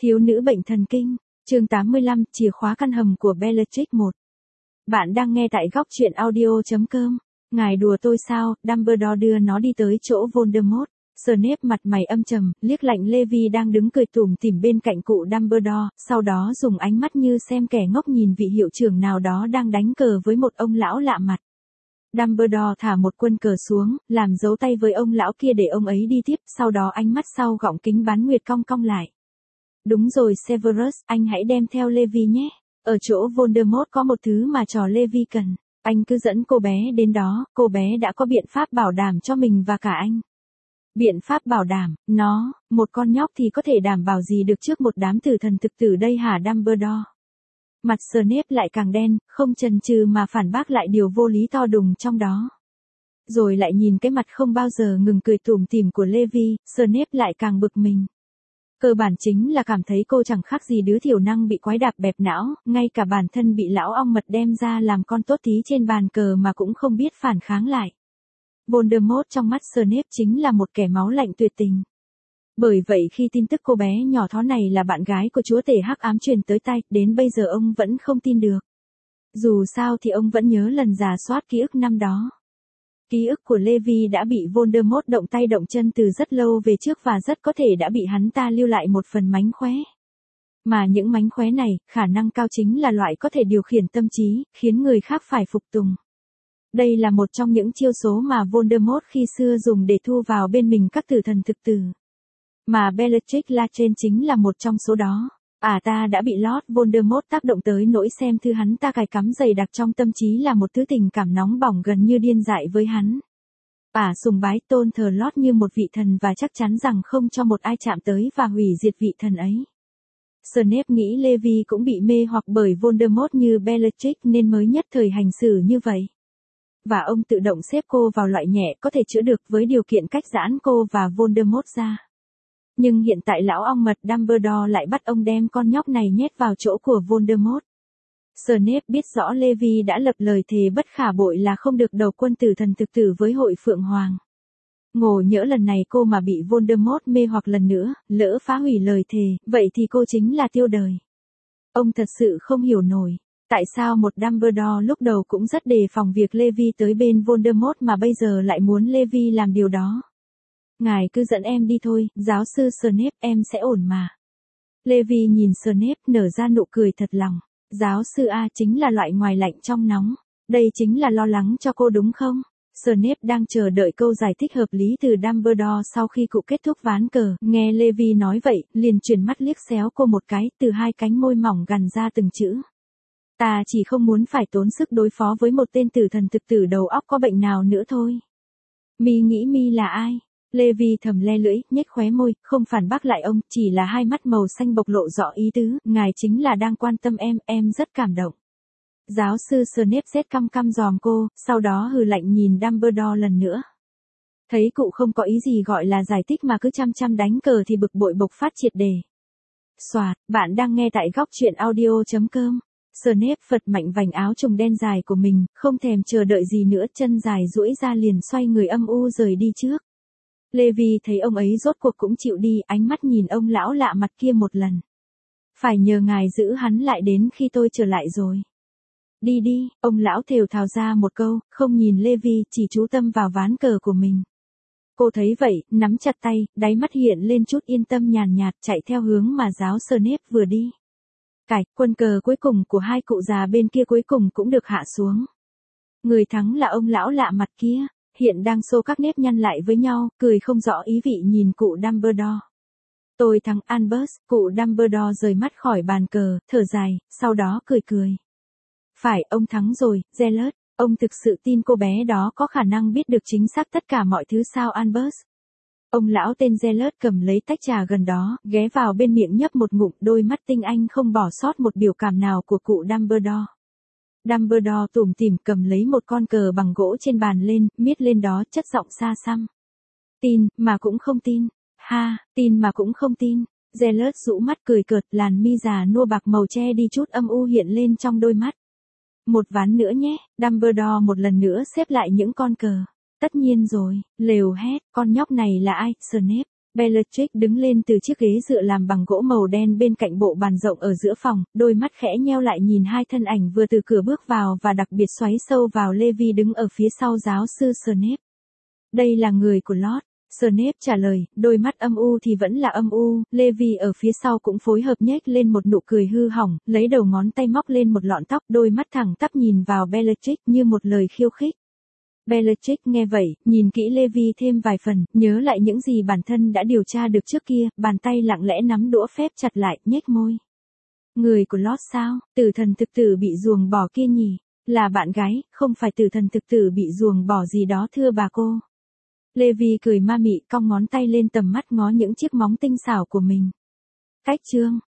Thiếu nữ bệnh thần kinh, chương 85, chìa khóa căn hầm của Bellatrix 1. Bạn đang nghe tại góc truyện audio.com. Ngài đùa tôi sao? Dumbledore đưa nó đi tới chỗ Voldemort. Snape mặt mày âm trầm, liếc lạnh Levi đang đứng cười tủm tỉm bên cạnh cụ Dumbledore, sau đó dùng ánh mắt như xem kẻ ngốc nhìn vị hiệu trưởng nào đó đang đánh cờ với một ông lão lạ mặt. Dumbledore thả một quân cờ xuống, làm dấu tay với ông lão kia để ông ấy đi tiếp, sau đó ánh mắt sau gọng kính bán nguyệt cong cong lại. Đúng rồi Severus, anh hãy đem theo Levi nhé. Ở chỗ Voldemort có một thứ mà trò Levi cần. Anh cứ dẫn cô bé đến đó, cô bé đã có biện pháp bảo đảm cho mình và cả anh. Biện pháp bảo đảm, một con nhóc thì có thể đảm bảo gì được trước một đám tử thần thực tử đây hả Dumbledore? Mặt Snape lại càng đen, không chần chừ mà phản bác lại điều vô lý to đùng trong đó. Rồi lại nhìn cái mặt không bao giờ ngừng cười tủm tỉm của Levi, Snape lại càng bực mình. Cơ bản chính là cảm thấy cô chẳng khác gì đứa thiểu năng bị quái đạp bẹp não, ngay cả bản thân bị lão ong mật đem ra làm con tốt tí trên bàn cờ mà cũng không biết phản kháng lại. Voldemort trong mắt Snape chính là một kẻ máu lạnh tuyệt tình. Bởi vậy khi tin tức cô bé nhỏ thó này là bạn gái của chúa tể hắc ám truyền tới tai, đến bây giờ ông vẫn không tin được. Dù sao thì ông vẫn nhớ lần rà soát ký ức năm đó. Ký ức của Levi đã bị Voldemort động tay động chân từ rất lâu về trước và rất có thể đã bị hắn ta lưu lại một phần mánh khóe. Mà những mánh khóe này, khả năng cao chính là loại có thể điều khiển tâm trí, khiến người khác phải phục tùng. Đây là một trong những chiêu số mà Voldemort khi xưa dùng để thu vào bên mình các tử thần thực tử. Mà Bellatrix Lestrange chính là một trong số đó. Ta đã bị Lord Voldemort tác động tới nỗi xem thư hắn ta cài cắm dày đặc trong tâm trí là một thứ tình cảm nóng bỏng gần như điên dại với hắn. Sùng bái tôn thờ Lord như một vị thần và chắc chắn rằng không cho một ai chạm tới và hủy diệt vị thần ấy. Snape nghĩ Levi cũng bị mê hoặc bởi Voldemort như Bellatrix nên mới nhất thời hành xử như vậy. Và ông tự động xếp cô vào loại nhẹ có thể chữa được với điều kiện cách giãn cô và Voldemort ra. Nhưng hiện tại lão ong mật Dumbledore lại bắt ông đem con nhóc này nhét vào chỗ của Voldemort. Snape biết rõ Levi đã lập lời thề bất khả bội là không được đầu quân tử thần thực tử với hội Phượng Hoàng. Ngộ nhỡ lần này cô mà bị Voldemort mê hoặc lần nữa, lỡ phá hủy lời thề, vậy thì cô chính là tiêu đời. Ông thật sự không hiểu nổi. Tại sao một Dumbledore lúc đầu cũng rất đề phòng việc Levi tới bên Voldemort mà bây giờ lại muốn Levi làm điều đó? Ngài cứ dẫn em đi thôi, giáo sư Snape, em sẽ ổn mà. Levi nhìn Snape nở ra nụ cười thật lòng. Giáo sư chính là loại ngoài lạnh trong nóng. Đây chính là lo lắng cho cô đúng không? Snape đang chờ đợi câu giải thích hợp lý từ Dumbledore sau khi cụ kết thúc ván cờ. Nghe Levi nói vậy, liền chuyển mắt liếc xéo cô một cái, từ hai cánh môi mỏng gằn ra từng chữ. Ta chỉ không muốn phải tốn sức đối phó với một tên tử thần thực tử đầu óc có bệnh nào nữa thôi. Mi nghĩ Mi là ai? Levi thầm le lưỡi, nhếch khóe môi, không phản bác lại ông, chỉ là hai mắt màu xanh bộc lộ rõ ý tứ, ngài chính là đang quan tâm em rất cảm động. Giáo sư Snape xét căm căm giòm cô, sau đó hừ lạnh nhìn Dumbledore lần nữa. Thấy cụ không có ý gì gọi là giải thích mà cứ chăm chăm đánh cờ thì bực bội bộc phát triệt đề. Soạt, bạn đang nghe tại góc truyện audio.com. Snape phật mạnh vành áo trùng đen dài của mình, không thèm chờ đợi gì nữa, chân dài duỗi ra liền xoay người âm u rời đi trước. Levi thấy ông ấy rốt cuộc cũng chịu đi, ánh mắt nhìn ông lão lạ mặt kia một lần. Phải nhờ ngài giữ hắn lại đến khi tôi trở lại rồi. Đi đi, ông lão thều thào ra một câu, không nhìn Levi, chỉ chú tâm vào ván cờ của mình. Cô thấy vậy, nắm chặt tay, đáy mắt hiện lên chút yên tâm nhàn nhạt, chạy theo hướng mà giáo Snape vừa đi. Quân cờ cuối cùng của hai cụ già bên kia cuối cùng cũng được hạ xuống. Người thắng là ông lão lạ mặt kia, hiện đang xô các nếp nhăn lại với nhau, cười không rõ ý vị nhìn cụ Dumbledore. Tôi thắng Albus, cụ Dumbledore rời mắt khỏi bàn cờ, thở dài, sau đó cười. Phải, ông thắng rồi, Zealot, ông thực sự tin cô bé đó có khả năng biết được chính xác tất cả mọi thứ sao Albus? Ông lão tên Zealot cầm lấy tách trà gần đó, ghé vào bên miệng nhấp một ngụm, đôi mắt tinh anh không bỏ sót một biểu cảm nào của cụ Dumbledore. Dumbledore tủm tỉm cầm lấy một con cờ bằng gỗ trên bàn lên, miết lên đó chất giọng xa xăm. Tin, mà cũng không tin. Tin mà cũng không tin. Zealot rũ mắt cười cợt, làn mi già nua bạc màu che đi chút âm u hiện lên trong đôi mắt. Một ván nữa nhé, Dumbledore một lần nữa xếp lại những con cờ. Tất nhiên rồi, lều hét, con nhóc này là ai, Snape? Bellatrix đứng lên từ chiếc ghế dựa làm bằng gỗ màu đen bên cạnh bộ bàn rộng ở giữa phòng, đôi mắt khẽ nheo lại nhìn hai thân ảnh vừa từ cửa bước vào và đặc biệt xoáy sâu vào Levi đứng ở phía sau giáo sư Snape. Đây là người của Lord. Snape trả lời, đôi mắt âm u thì vẫn là âm u, Levi ở phía sau cũng phối hợp nhếch lên một nụ cười hư hỏng, lấy đầu ngón tay móc lên một lọn tóc, đôi mắt thẳng tắp nhìn vào Bellatrix như một lời khiêu khích. Bellatrix nghe vậy, nhìn kỹ Levi thêm vài phần, nhớ lại những gì bản thân đã điều tra được trước kia, bàn tay lặng lẽ nắm đũa phép chặt lại, nhếch môi. Người của Lord sao, tử thần thực tử bị ruồng bỏ kia nhỉ? Là bạn gái, không phải tử thần thực tử bị ruồng bỏ gì đó thưa bà cô. Levi cười ma mị cong ngón tay lên tầm mắt ngó những chiếc móng tinh xảo của mình. Cách chương